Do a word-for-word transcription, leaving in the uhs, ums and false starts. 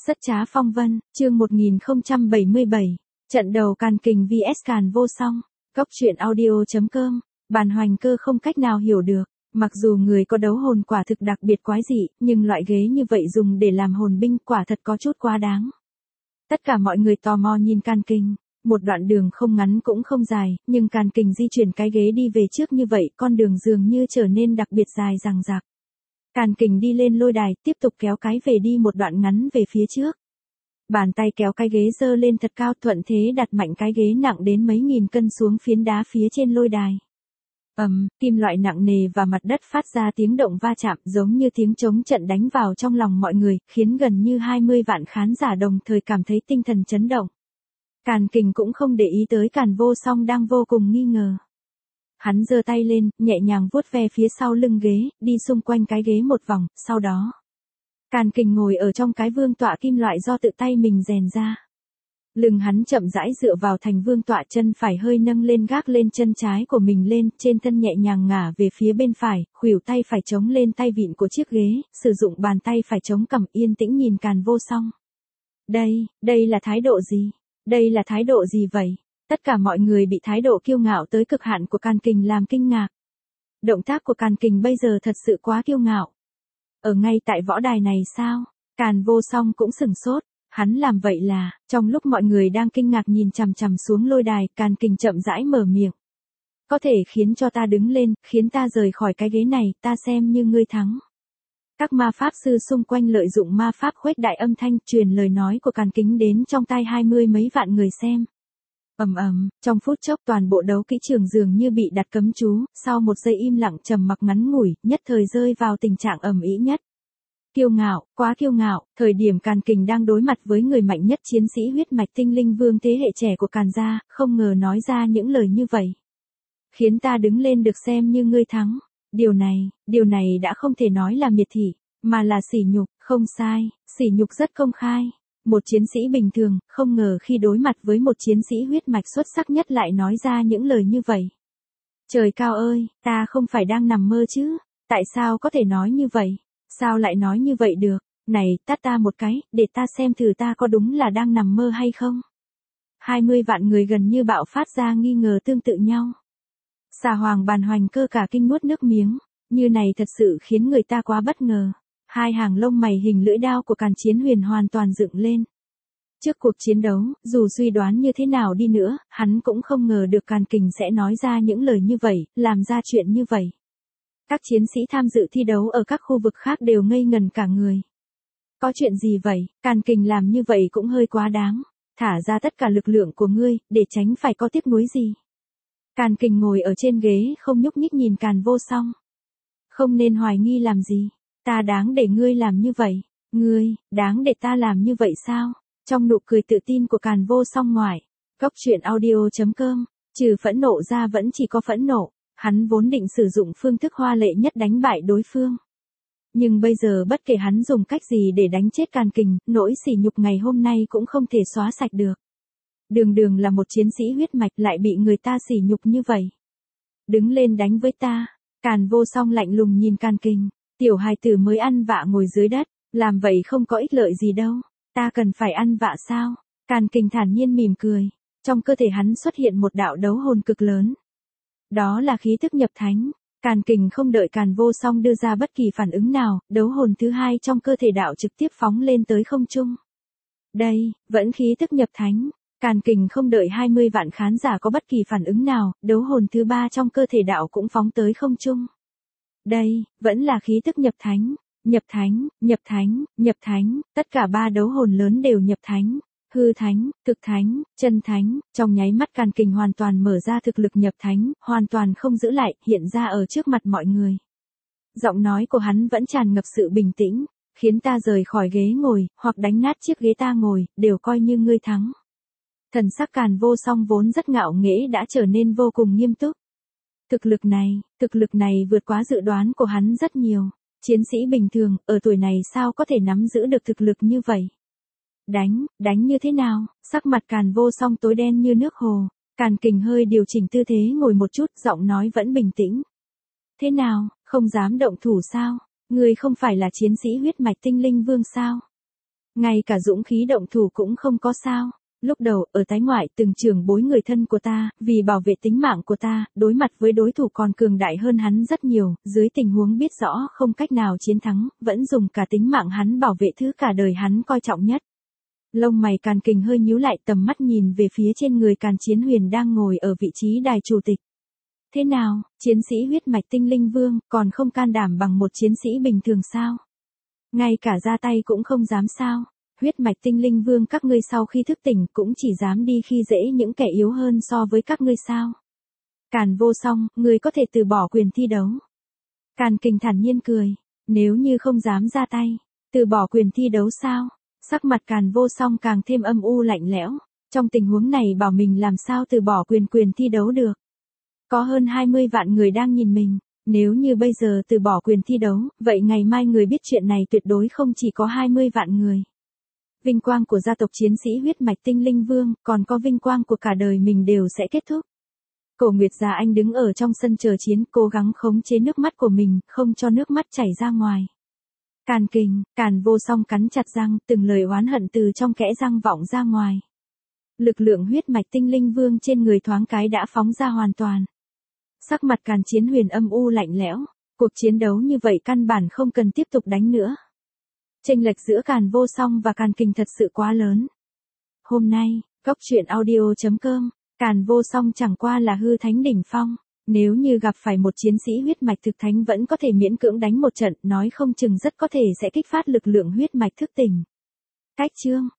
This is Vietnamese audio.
Rất trá phong vân, chương một nghìn không trăm bảy mươi bảy, trận đầu Càn Kình vs Càn Vô Song, Cốc truyện audio chấm com, Bàn Hoành Cơ không cách nào hiểu được, mặc dù người có đấu hồn quả thực đặc biệt quái dị, nhưng loại ghế như vậy dùng để làm hồn binh quả thật có chút quá đáng. Tất cả mọi người tò mò nhìn Càn Kình, một đoạn đường không ngắn cũng không dài, nhưng Càn Kình di chuyển cái ghế đi về trước như vậy, con đường dường như trở nên đặc biệt dài dằng dặc. Càn Kình đi lên lôi đài, tiếp tục kéo cái về đi một đoạn ngắn về phía trước. Bàn tay kéo cái ghế dơ lên thật cao, thuận thế đặt mạnh cái ghế nặng đến mấy nghìn cân xuống phiến đá phía trên lôi đài. Ầm, um, kim loại nặng nề và mặt đất phát ra tiếng động va chạm giống như tiếng trống trận đánh vào trong lòng mọi người, khiến gần như hai mươi vạn khán giả đồng thời cảm thấy tinh thần chấn động. Càn Kình cũng không để ý tới Càn Vô Song đang vô cùng nghi ngờ. Hắn giơ tay lên, nhẹ nhàng vuốt ve phía sau lưng ghế, đi xung quanh cái ghế một vòng, sau đó Càn Kình ngồi ở trong cái vương tọa kim loại do tự tay mình rèn ra. Lưng hắn chậm rãi dựa vào thành vương tọa, chân phải hơi nâng lên gác lên chân trái của mình lên, trên thân nhẹ nhàng ngả về phía bên phải, khuỷu tay phải chống lên tay vịn của chiếc ghế, sử dụng bàn tay phải chống cằm, yên tĩnh nhìn Càn Vô Song. Đây, đây là thái độ gì? Đây là thái độ gì vậy? Tất cả mọi người bị thái độ kiêu ngạo tới cực hạn của Càn Kình làm kinh ngạc. Động tác của Càn Kình bây giờ thật sự quá kiêu ngạo. Ở ngay tại võ đài này sao? Càn Vô Song cũng sửng sốt. Hắn làm vậy là, trong lúc mọi người đang kinh ngạc nhìn chằm chằm xuống lôi đài, Càn Kình chậm rãi mở miệng. Có thể khiến cho ta đứng lên, khiến ta rời khỏi cái ghế này, ta xem như ngươi thắng. Các ma pháp sư xung quanh lợi dụng ma pháp khuếch đại âm thanh truyền lời nói của Càn Kình đến trong tai hai mươi mấy vạn người xem. Ầm ầm, trong phút chốc toàn bộ đấu kỹ trường dường như bị đặt cấm chú, sau một giây im lặng trầm mặc ngắn ngủi, nhất thời rơi vào tình trạng ầm ĩ nhất. Kiêu ngạo, quá kiêu ngạo, thời điểm Càn Kình đang đối mặt với người mạnh nhất chiến sĩ huyết mạch tinh linh vương thế hệ trẻ của Càn gia, không ngờ nói ra những lời như vậy. Khiến ta đứng lên được xem như ngươi thắng. Điều này, điều này đã không thể nói là miệt thị, mà là sỉ nhục, không sai, sỉ nhục rất công khai. Một chiến sĩ bình thường, không ngờ khi đối mặt với một chiến sĩ huyết mạch xuất sắc nhất lại nói ra những lời như vậy. Trời cao ơi, ta không phải đang nằm mơ chứ, tại sao có thể nói như vậy? Sao lại nói như vậy được? Này, tát ta một cái, để ta xem thử ta có đúng là đang nằm mơ hay không? hai mươi vạn người gần như bạo phát ra nghi ngờ tương tự nhau. Xà Hoàng Bàn Hoành Cơ cả kinh nuốt nước miếng, như này thật sự khiến người ta quá bất ngờ. Hai hàng lông mày hình lưỡi đao của Càn Chiến Huyền hoàn toàn dựng lên. Trước cuộc chiến đấu, dù suy đoán như thế nào đi nữa, hắn cũng không ngờ được Càn Kình sẽ nói ra những lời như vậy, làm ra chuyện như vậy. Các chiến sĩ tham dự thi đấu ở các khu vực khác đều ngây ngần cả người. Có chuyện gì vậy? Càn Kình làm như vậy cũng hơi quá đáng. Thả ra tất cả lực lượng của ngươi, để tránh phải có tiếc nuối gì. Càn Kình ngồi ở trên ghế không nhúc nhích nhìn Càn Vô Song. Không nên hoài nghi làm gì. Ta đáng để ngươi làm như vậy. Ngươi, đáng để ta làm như vậy sao? Trong nụ cười tự tin của Càn Vô Song ngoài. Cốc truyện audio chấm com, trừ phẫn nộ ra vẫn chỉ có phẫn nộ. Hắn vốn định sử dụng phương thức hoa lệ nhất đánh bại đối phương. Nhưng bây giờ bất kể hắn dùng cách gì để đánh chết Càn Kình, nỗi sỉ nhục ngày hôm nay cũng không thể xóa sạch được. Đường đường là một chiến sĩ huyết mạch lại bị người ta sỉ nhục như vậy. Đứng lên đánh với ta. Càn Vô Song lạnh lùng nhìn Càn Kình. Tiểu hài tử mới ăn vạ ngồi dưới đất, làm vậy không có ích lợi gì đâu. Ta cần phải ăn vạ sao? Càn Kình thản nhiên mỉm cười. Trong cơ thể hắn xuất hiện một đạo đấu hồn cực lớn. Đó là khí tức nhập thánh. Càn Kình không đợi Càn Vô Song đưa ra bất kỳ phản ứng nào, đấu hồn thứ hai trong cơ thể đạo trực tiếp phóng lên tới không trung. Đây, vẫn khí tức nhập thánh. Càn Kình không đợi hai mươi vạn khán giả có bất kỳ phản ứng nào, đấu hồn thứ ba trong cơ thể đạo cũng phóng tới không trung. Đây, vẫn là khí tức nhập thánh. Nhập thánh, nhập thánh, nhập thánh, tất cả ba đấu hồn lớn đều nhập thánh. Hư thánh, thực thánh, chân thánh, trong nháy mắt Càn Kình hoàn toàn mở ra thực lực nhập thánh, hoàn toàn không giữ lại, hiện ra ở trước mặt mọi người. Giọng nói của hắn vẫn tràn ngập sự bình tĩnh, khiến ta rời khỏi ghế ngồi, hoặc đánh nát chiếc ghế ta ngồi, đều coi như ngươi thắng. Thần sắc Càn Vô Song vốn rất ngạo nghễ đã trở nên vô cùng nghiêm túc. Thực lực này, thực lực này vượt quá dự đoán của hắn rất nhiều. Chiến sĩ bình thường, ở tuổi này sao có thể nắm giữ được thực lực như vậy? Đánh, đánh như thế nào? Sắc mặt Càn Vô Song tối đen như nước hồ. Càn Kình hơi điều chỉnh tư thế ngồi một chút, giọng nói vẫn bình tĩnh. Thế nào, không dám động thủ sao? Ngươi không phải là chiến sĩ huyết mạch tinh linh vương sao? Ngay cả dũng khí động thủ cũng không có sao. Lúc đầu, ở tái ngoại, từng trưởng bối người thân của ta, vì bảo vệ tính mạng của ta, đối mặt với đối thủ còn cường đại hơn hắn rất nhiều, dưới tình huống biết rõ không cách nào chiến thắng, vẫn dùng cả tính mạng hắn bảo vệ thứ cả đời hắn coi trọng nhất. Lông mày Càn Kình hơi nhíu lại, tầm mắt nhìn về phía trên người Càn Chiến Huyền đang ngồi ở vị trí đài chủ tịch. Thế nào, chiến sĩ huyết mạch tinh linh vương, còn không can đảm bằng một chiến sĩ bình thường sao? Ngay cả ra tay cũng không dám sao? Huyết mạch tinh linh vương các ngươi sau khi thức tỉnh cũng chỉ dám đi khi dễ những kẻ yếu hơn so với các ngươi sao? Càn Vô Song, ngươi có thể từ bỏ quyền thi đấu. Càn Kình thản nhiên cười, nếu như không dám ra tay, từ bỏ quyền thi đấu sao? Sắc mặt Càn Vô Song càng thêm âm u lạnh lẽo, trong tình huống này bảo mình làm sao từ bỏ quyền quyền thi đấu được. Có hơn hai mươi vạn người đang nhìn mình, nếu như bây giờ từ bỏ quyền thi đấu, vậy ngày mai người biết chuyện này tuyệt đối không chỉ có hai mươi vạn người. Vinh quang của gia tộc chiến sĩ huyết mạch tinh linh vương, còn có vinh quang của cả đời mình đều sẽ kết thúc. Cổ Nguyệt Già Anh đứng ở trong sân chờ chiến, cố gắng khống chế nước mắt của mình, không cho nước mắt chảy ra ngoài. Càn Kình, Càn Vô Song cắn chặt răng, từng lời oán hận từ trong kẽ răng vọng ra ngoài. Lực lượng huyết mạch tinh linh vương trên người thoáng cái đã phóng ra hoàn toàn. Sắc mặt Càn Chiến Huyền âm u lạnh lẽo, cuộc chiến đấu như vậy căn bản không cần tiếp tục đánh nữa. Chênh lệch giữa Càn Vô Song và Càn Kình thật sự quá lớn. Hôm nay, Cốc Truyện Audio chấm com, Càn Vô Song chẳng qua là hư thánh đỉnh phong, nếu như gặp phải một chiến sĩ huyết mạch thực thánh vẫn có thể miễn cưỡng đánh một trận, nói không chừng rất có thể sẽ kích phát lực lượng huyết mạch thức tỉnh. Cách chương